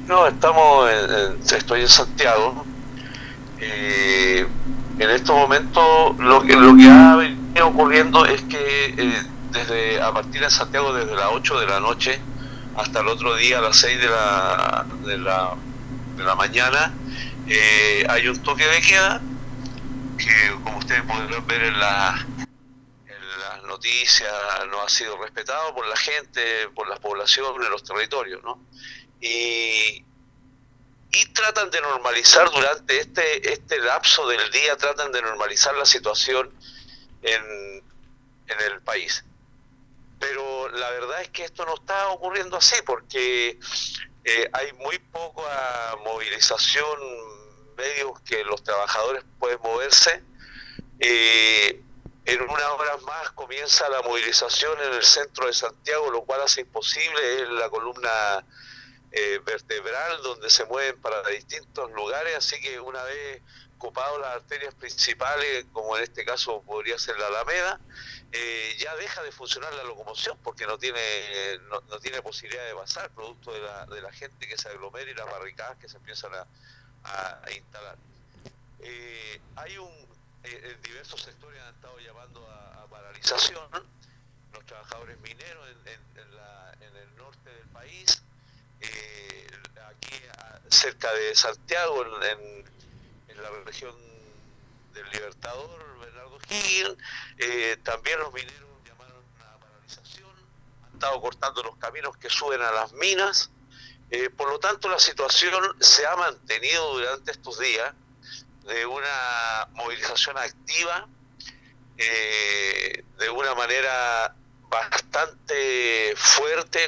No, estoy en Santiago. Eh, en estos momentos lo que ha venido ocurriendo es que desde a partir de Santiago, desde las 8 de la noche hasta el otro día a las 6 de la mañana, hay un toque de queda que, como ustedes podrán ver en las noticias, no ha sido respetado por la gente, por las poblaciones, los territorios, ¿no? Y, y tratan de normalizar durante este lapso del día, tratan de normalizar la situación en el país. Pero la verdad es que esto no está ocurriendo así, porque hay muy poca movilización, medios que los trabajadores pueden moverse. En unas horas más comienza la movilización en el centro de Santiago, lo cual hace imposible, es la columna vertebral donde se mueven para distintos lugares, así que una vez ocupado las arterias principales, como en este caso podría ser la Alameda, ya deja de funcionar la locomoción porque no tiene posibilidad de pasar, producto de la gente que se aglomera y las barricadas que se empiezan a instalar. En diversos sectores han estado llamando a paralización, los trabajadores mineros en el norte del país, aquí cerca de Santiago, en la región del Libertador, Bernardo Higgins, también los mineros llamaron a paralización, han estado cortando los caminos que suben a las minas, por lo tanto la situación se ha mantenido durante estos días de una movilización activa, de una manera bastante fuerte,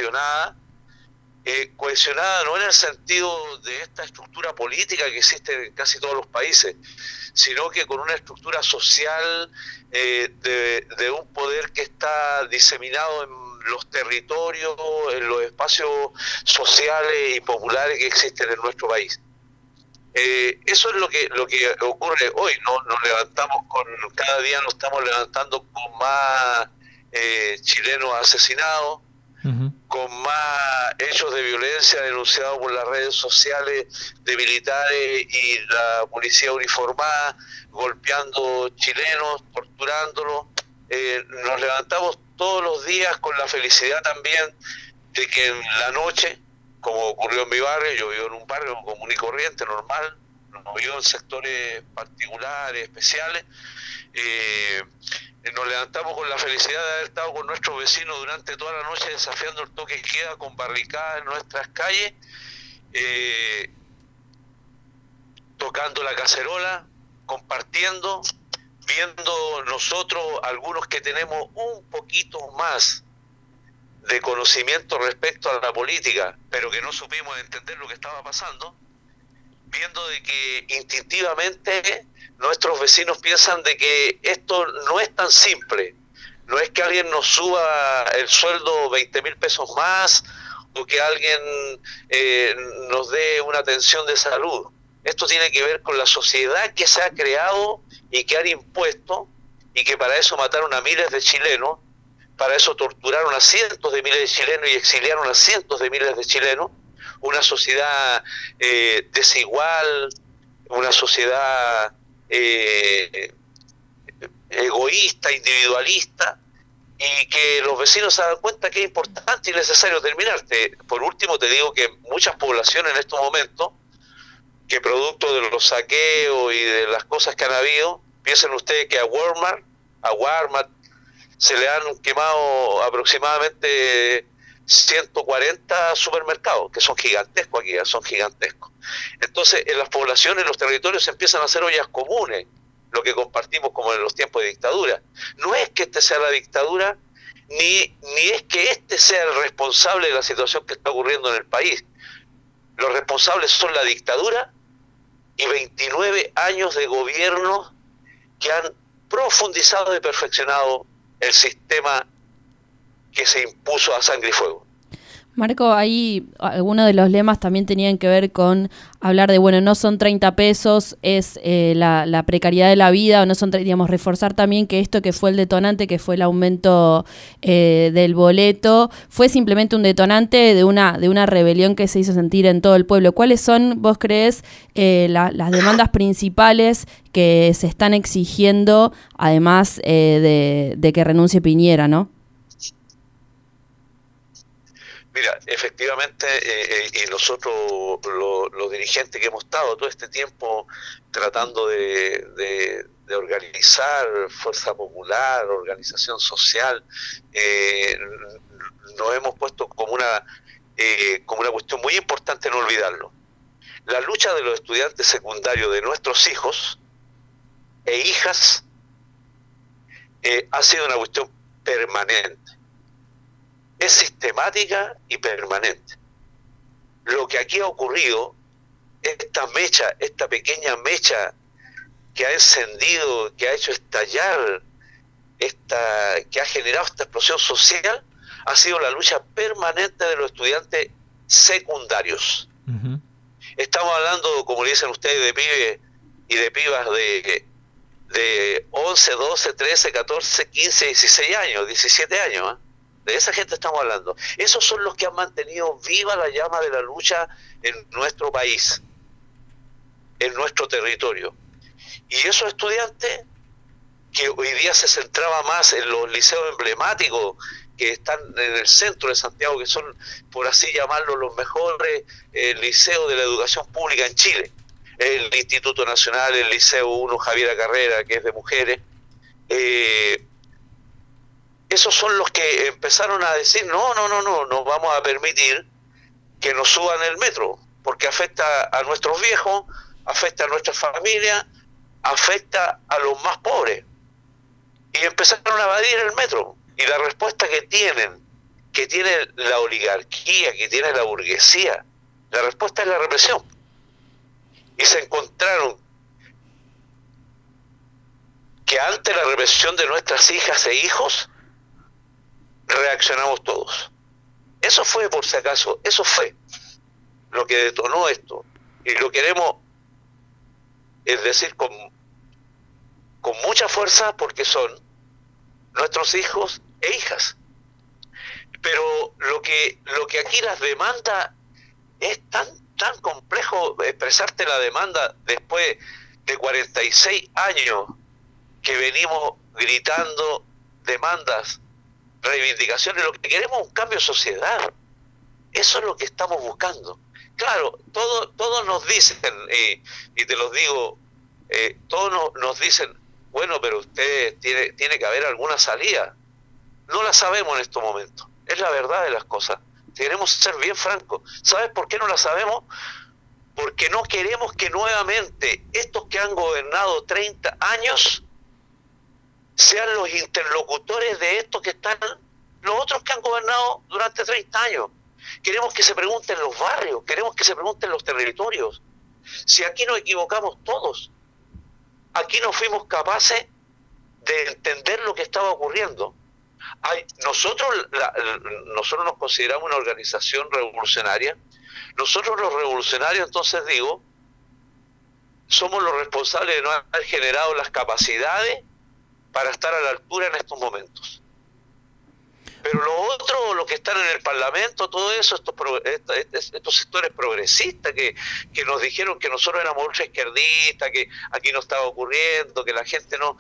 cohesionada no en el sentido de esta estructura política que existe en casi todos los países, sino que con una estructura social, de un poder que está diseminado en los territorios, en los espacios sociales y populares que existen en nuestro país. Eso es lo que ocurre hoy, ¿no? Cada día nos estamos levantando con más chilenos asesinados, Ujú. con más hechos de violencia denunciados por las redes sociales de militares y la policía uniformada, golpeando chilenos, torturándolos. Nos levantamos todos los días con la felicidad también de que en la noche, como ocurrió en mi barrio, yo vivo en un barrio común y corriente, normal, no vivo en sectores particulares, especiales, eh, nos levantamos con la felicidad de haber estado con nuestros vecinos durante toda la noche desafiando el toque de queda con barricadas en nuestras calles, eh, tocando la cacerola, compartiendo, viendo nosotros, algunos que tenemos un poquito más de conocimiento respecto a la política, pero que no supimos entender lo que estaba pasando, viendo de que instintivamente nuestros vecinos piensan de que esto no es tan simple, no es que alguien nos suba el sueldo 20.000 pesos más o que alguien nos dé una atención de salud. Esto tiene que ver con la sociedad que se ha creado y que han impuesto, y que para eso mataron a miles de chilenos, para eso torturaron a cientos de miles de chilenos y exiliaron a cientos de miles de chilenos. Una sociedad desigual, una sociedad egoísta, individualista, y que los vecinos se dan cuenta que es importante y necesario terminarte. Por último, te digo que muchas poblaciones en estos momentos, que producto de los saqueos y de las cosas que han habido, piensen ustedes que a Walmart se le han quemado aproximadamente 140 supermercados, que son gigantescos aquí, son gigantescos. Entonces, en las poblaciones, en los territorios, se empiezan a hacer ollas comunes, lo que compartimos como en los tiempos de dictadura. No es que este sea la dictadura, ni es que este sea el responsable de la situación que está ocurriendo en el país. Los responsables son la dictadura y 29 años de gobierno que han profundizado y perfeccionado el sistema que se impuso a sangre y fuego. Marco, ahí algunos de los lemas también tenían que ver con hablar de, bueno, no son 30 pesos, es la precariedad de la vida, o no son, digamos, reforzar también que esto que fue el detonante, que fue el aumento del boleto, fue simplemente un detonante de una rebelión que se hizo sentir en todo el pueblo. ¿Cuáles son, vos creés, las demandas principales que se están exigiendo, además de que renuncie Piñera, ¿no? Mira, efectivamente, y nosotros, los dirigentes que hemos estado todo este tiempo tratando de organizar fuerza popular, organización social, nos hemos puesto como una cuestión muy importante no olvidarlo. La lucha de los estudiantes secundarios, de nuestros hijos e hijas, ha sido una cuestión permanente. Es sistemática y permanente. Lo que aquí ha ocurrido, esta pequeña mecha que ha encendido, que ha hecho estallar, que ha generado esta explosión social, ha sido la lucha permanente de los estudiantes secundarios. Uh-huh. Estamos hablando, como le dicen ustedes, de pibes y de pibas de 11, 12, 13, 14, 15, 16 años, 17 años, ¿eh? De esa gente estamos hablando. Esos son los que han mantenido viva la llama de la lucha en nuestro país, en nuestro territorio. Y esos estudiantes, que hoy día se centraba más en los liceos emblemáticos que están en el centro de Santiago, que son, por así llamarlo, los mejores liceos de la educación pública en Chile. El Instituto Nacional, el Liceo 1 Javiera Carrera, que es de mujeres, esos son los que empezaron a decir, no vamos a permitir que nos suban el metro, porque afecta a nuestros viejos, afecta a nuestras familias, afecta a los más pobres. Y empezaron a evadir el metro. Y la respuesta que tiene la oligarquía, que tiene la burguesía, la respuesta es la represión. Y se encontraron que ante la represión de nuestras hijas e hijos, reaccionamos todos. Eso fue, por si acaso, eso fue lo que detonó esto. Y lo queremos, es decir, con mucha fuerza, porque son nuestros hijos e hijas. Pero lo que aquí las demanda es tan complejo expresarte la demanda después de 46 años que venimos gritando demandas, reivindicaciones. Lo que queremos es un cambio de sociedad. Eso es lo que estamos buscando. Claro, todos nos dicen, y te los digo, todos nos dicen, bueno, pero usted tiene que haber alguna salida. No la sabemos en estos momentos. Es la verdad de las cosas. Queremos ser bien francos. ¿Sabes por qué no la sabemos? Porque no queremos que nuevamente estos que han gobernado 30 años sean los interlocutores de estos que están, los otros que han gobernado durante 30 años. Queremos que se pregunten los barrios, queremos que se pregunten los territorios. Si aquí nos equivocamos todos, aquí no fuimos capaces de entender lo que estaba ocurriendo. Nosotros nos consideramos una organización revolucionaria. Nosotros los revolucionarios, entonces digo, somos los responsables de no haber generado las capacidades para estar a la altura en estos momentos. Pero los otros, los que están en el Parlamento, todo eso, estos sectores progresistas que nos dijeron que nosotros éramos ultraizquierdistas, que aquí no estaba ocurriendo, que la gente no...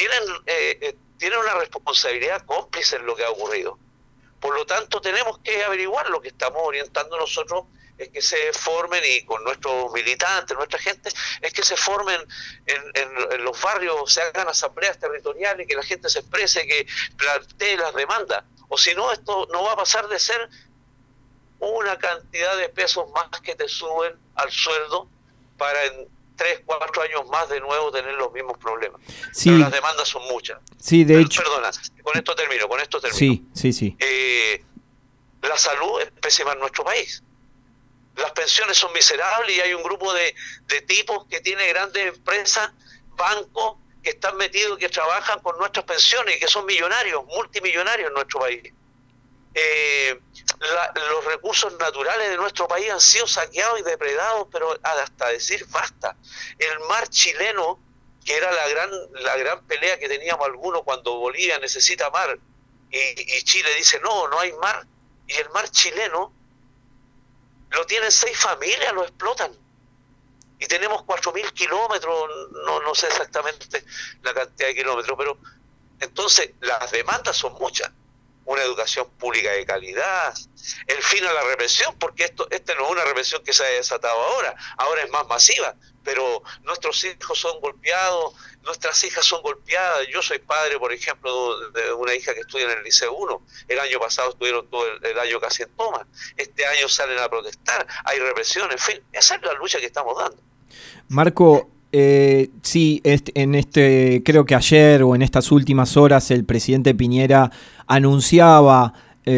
Tienen una responsabilidad cómplice en lo que ha ocurrido. Por lo tanto, tenemos que averiguar. Lo que estamos orientando nosotros es que se formen, y con nuestros militantes, nuestra gente, es que se formen en los barrios, se hagan asambleas territoriales, que la gente se exprese, que plantee las demandas. O si no, esto no va a pasar de ser una cantidad de pesos más que te suben al sueldo para en 3, 4 años más de nuevo tener los mismos problemas. Sí. Pero las demandas son muchas. Sí, de hecho. Perdona, con esto termino. Sí. La salud es pésima en nuestro país. Las pensiones son miserables y hay un grupo de tipos que tiene grandes empresas, bancos, que están metidos, que trabajan con nuestras pensiones y que son millonarios, multimillonarios en nuestro país. Los recursos naturales de nuestro país han sido saqueados y depredados, pero hasta decir basta. El mar chileno, que era la gran pelea que teníamos algunos cuando Bolivia necesita mar, y Chile dice, no hay mar, y el mar chileno lo tienen 6 familias, lo explotan. Y tenemos 4.000 kilómetros, no sé exactamente la cantidad de kilómetros, pero entonces las demandas son muchas. Una educación pública de calidad, el fin a la represión, porque esta no es una represión que se haya desatado ahora es más masiva, pero nuestros hijos son golpeados, nuestras hijas son golpeadas. Yo soy padre, por ejemplo, de una hija que estudia en el Liceo 1, el año pasado estuvieron todo el año casi en toma, este año salen a protestar, hay represión, en fin, esa es la lucha que estamos dando. Marco, sí, creo que ayer o en estas últimas horas el presidente Piñera anunciaba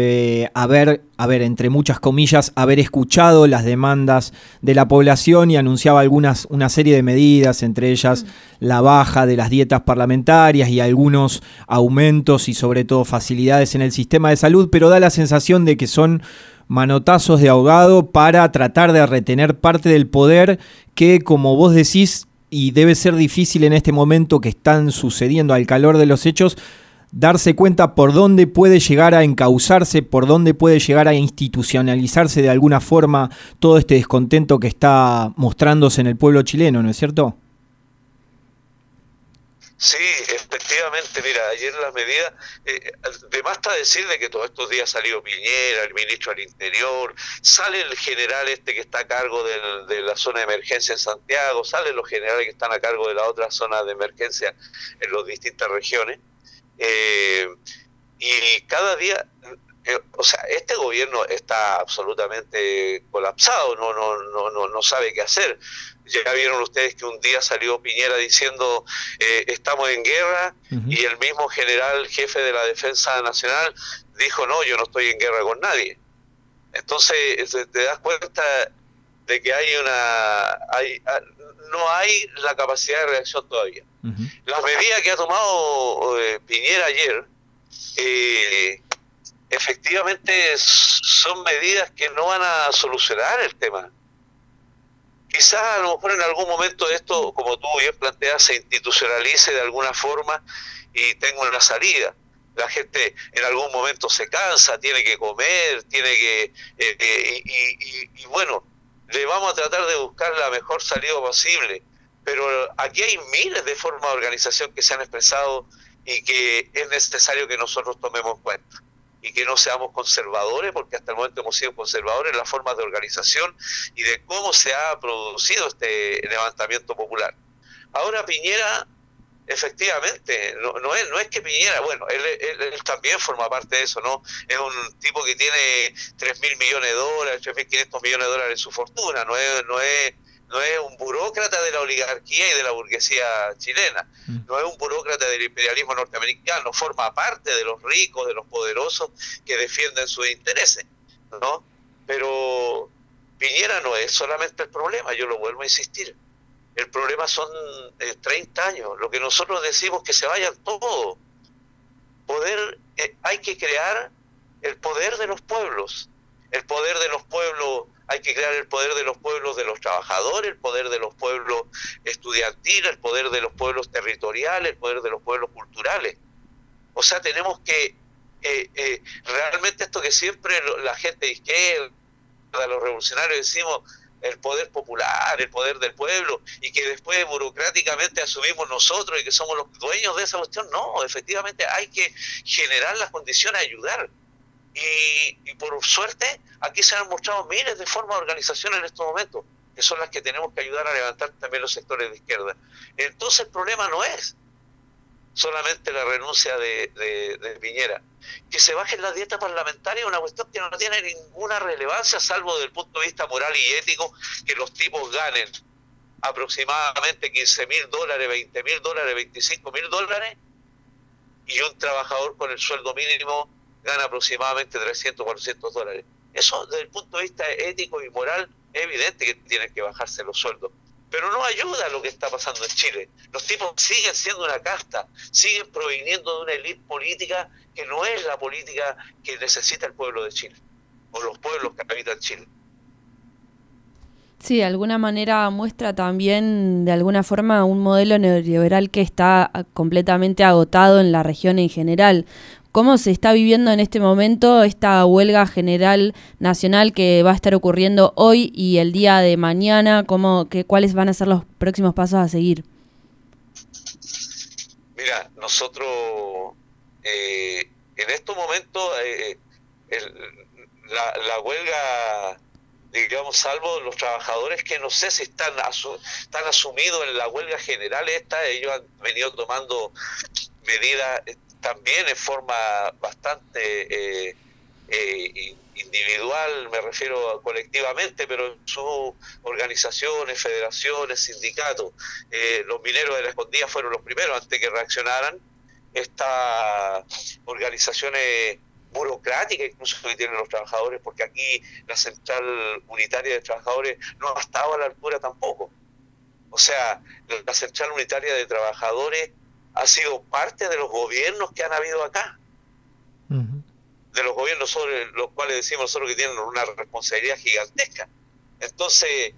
entre muchas comillas, haber escuchado las demandas de la población y anunciaba una serie de medidas, entre ellas la baja de las dietas parlamentarias y algunos aumentos y sobre todo facilidades en el sistema de salud, pero da la sensación de que son manotazos de ahogado para tratar de retener parte del poder que, como vos decís, y debe ser difícil en este momento que están sucediendo al calor de los hechos, darse cuenta por dónde puede llegar a encauzarse, por dónde puede llegar a institucionalizarse de alguna forma todo este descontento que está mostrándose en el pueblo chileno, ¿no es cierto? Sí, efectivamente, mira, ayer las medidas, de más está decir de que todos estos días salió Piñera, el ministro del Interior, sale el general que está a cargo de la zona de emergencia en Santiago, salen los generales que están a cargo de la otra zona de emergencia en las distintas regiones, y cada día, este gobierno está absolutamente colapsado, no sabe qué hacer. Ya vieron ustedes que un día salió Piñera diciendo estamos en guerra, y el mismo general jefe de la Defensa Nacional dijo no, yo no estoy en guerra con nadie. Entonces te das cuenta de que no hay la capacidad de reacción todavía. Las medidas que ha tomado Piñera ayer efectivamente son medidas que no van a solucionar el tema. Quizás a lo mejor en algún momento esto, como tú bien planteas, se institucionalice de alguna forma y tenga una salida. La gente en algún momento se cansa, tiene que comer, y bueno, le vamos a tratar de buscar la mejor salida posible. Pero aquí hay miles de formas de organización que se han expresado y que es necesario que nosotros tomemos en cuenta. Y que no seamos conservadores, porque hasta el momento hemos sido conservadores en las formas de organización y de cómo se ha producido este levantamiento popular. Ahora Piñera, efectivamente, no es que Piñera, bueno, él también forma parte de eso, ¿no? Es un tipo que tiene 3.000 millones de dólares, 3.500 millones de dólares en su fortuna, no es un burócrata de la oligarquía y de la burguesía chilena, no es un burócrata del imperialismo norteamericano, forma parte de los ricos, de los poderosos que defienden sus intereses, ¿no? Pero Piñera no es solamente el problema, yo lo vuelvo a insistir. El problema son 30 años, lo que nosotros decimos que se vayan todos. Hay que crear el poder de los pueblos. El poder de los pueblos, hay que crear el poder de los pueblos de los trabajadores, el poder de los pueblos estudiantiles, el poder de los pueblos territoriales, el poder de los pueblos culturales. O sea, tenemos que realmente esto que siempre la gente de izquierda, los revolucionarios decimos, el poder popular, el poder del pueblo, y que después burocráticamente asumimos nosotros y que somos los dueños de esa cuestión. No, efectivamente hay que generar las condiciones de ayudar. Y por suerte aquí se han mostrado miles de formas de organización en estos momentos, que son las que tenemos que ayudar a levantar también los sectores de izquierda. Entonces el problema no es solamente la renuncia de Piñera. Que se baje la dieta parlamentaria es una cuestión que no tiene ninguna relevancia, salvo desde el punto de vista moral y ético, que los tipos ganen aproximadamente $15.000, $20.000, $25.000, y un trabajador con el sueldo mínimo gana aproximadamente $300, $400. Eso desde el punto de vista ético y moral es evidente que tienen que bajarse los sueldos. pero no ayuda a lo que está pasando en Chile. Los tipos siguen siendo una casta, siguen proviniendo de una élite política que no es la política que necesita el pueblo de Chile, o los pueblos que habitan Chile. Sí, de alguna manera muestra también, de alguna forma, un modelo neoliberal que está completamente agotado en la región en general. ¿Cómo se está viviendo en este momento esta huelga general nacional que va a estar ocurriendo hoy y el día de mañana? ¿Cuáles van a ser los próximos pasos a seguir? Mira, nosotros en estos momentos la huelga, digamos, salvo los trabajadores que no sé si están asumidos en la huelga general ellos han venido tomando medidas también en forma bastante individual, me refiero colectivamente, pero en sus organizaciones, federaciones, sindicatos. Los mineros de la Escondida fueron los primeros antes que reaccionaran. Estas organizaciones burocráticas incluso que tienen los trabajadores, porque aquí la Central Unitaria de Trabajadores no ha estado a la altura tampoco. O sea, la Central Unitaria de Trabajadores ha sido parte de los gobiernos que han habido acá. Uh-huh. De los gobiernos sobre los cuales decimos nosotros que tienen una responsabilidad gigantesca. Entonces,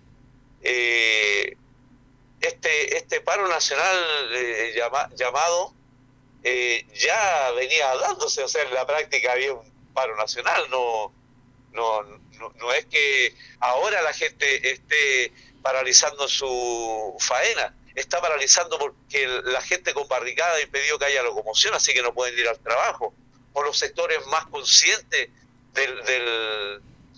este paro nacional llamado ya venía dándose, o sea, en la práctica había un paro nacional, no es que ahora la gente esté paralizando su faena, está paralizando porque la gente con barricada ha impedido que haya locomoción, así que no pueden ir al trabajo. O los sectores más conscientes de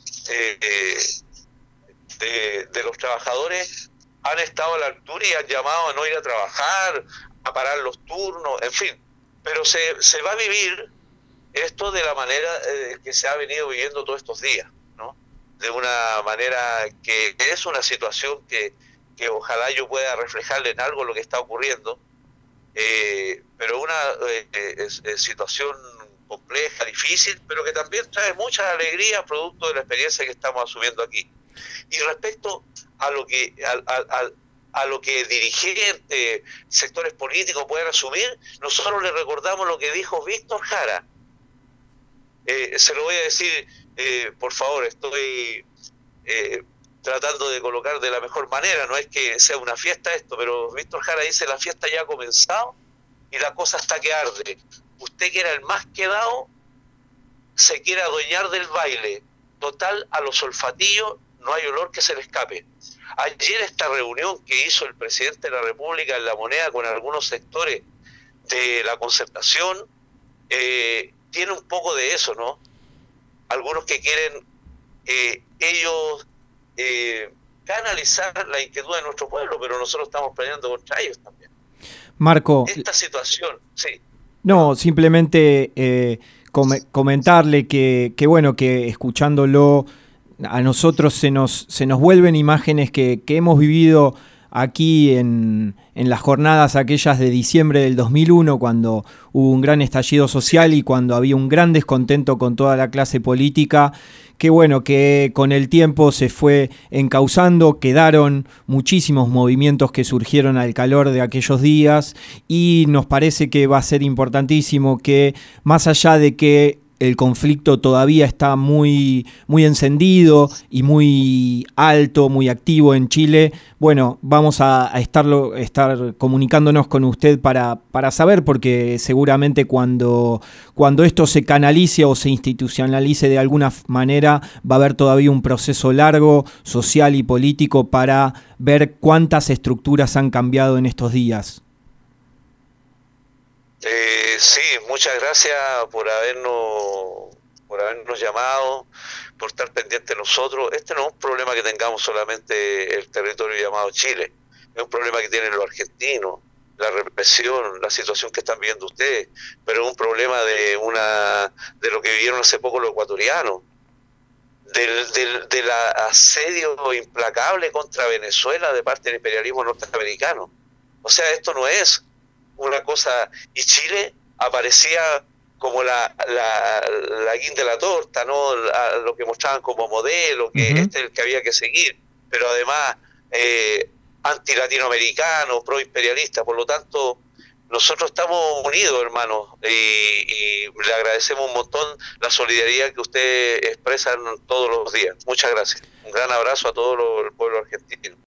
los trabajadores han estado a la altura y han llamado a no ir a trabajar, a parar los turnos, en fin. Pero se va a vivir esto de la manera que se ha venido viviendo todos estos días, ¿no? De una manera que es una situación que ojalá yo pueda reflejarle en algo lo que está ocurriendo, pero una situación compleja, difícil, pero que también trae mucha alegría producto de la experiencia que estamos asumiendo aquí. Y respecto a lo que a lo que dirigentes, sectores políticos pueden asumir, nosotros le recordamos lo que dijo Víctor Jara. Se lo voy a decir, por favor, estoy tratando de colocar de la mejor manera, no es que sea una fiesta esto, pero Víctor Jara dice: la fiesta ya ha comenzado y la cosa está que arde. Usted, que era el más quedado, se quiere adueñar del baile. Total, a los olfatillos no hay olor que se le escape. Ayer esta reunión que hizo el presidente de la República en La Moneda con algunos sectores de la concertación tiene un poco de eso, ¿no? Algunos que quieren ellos canalizar la inquietud de nuestro pueblo, pero nosotros estamos peleando contra ellos también. Marco, esta situación, sí. No, simplemente comentarle que bueno, que escuchándolo a nosotros se nos vuelven imágenes que hemos vivido aquí en las jornadas aquellas de diciembre del 2001, cuando hubo un gran estallido social y cuando había un gran descontento con toda la clase política, que bueno, que con el tiempo se fue encauzando, quedaron muchísimos movimientos que surgieron al calor de aquellos días, y nos parece que va a ser importantísimo que, más allá de que el conflicto todavía está muy, muy encendido y muy alto, muy activo en Chile, bueno, vamos a estar comunicándonos con usted para saber, porque seguramente cuando esto se canalice o se institucionalice de alguna manera, va a haber todavía un proceso largo, social y político, para ver cuántas estructuras han cambiado en estos días. Sí, muchas gracias por habernos llamado, por estar pendientes de nosotros. Este no es un problema que tengamos solamente el territorio llamado Chile, es un problema que tienen los argentinos, la represión, la situación que están viviendo ustedes, pero es un problema de lo que vivieron hace poco los ecuatorianos, del asedio implacable contra Venezuela de parte del imperialismo norteamericano. O sea, esto no es una cosa, y Chile aparecía como la guinda de la torta, ¿no? Lo que mostraban como modelo, que este es el que había que seguir, pero además anti-latinoamericano, pro-imperialista. Por lo tanto, nosotros estamos unidos, hermanos, y le agradecemos un montón la solidaridad que ustedes expresan todos los días. Muchas gracias. Un gran abrazo a todo el pueblo argentino.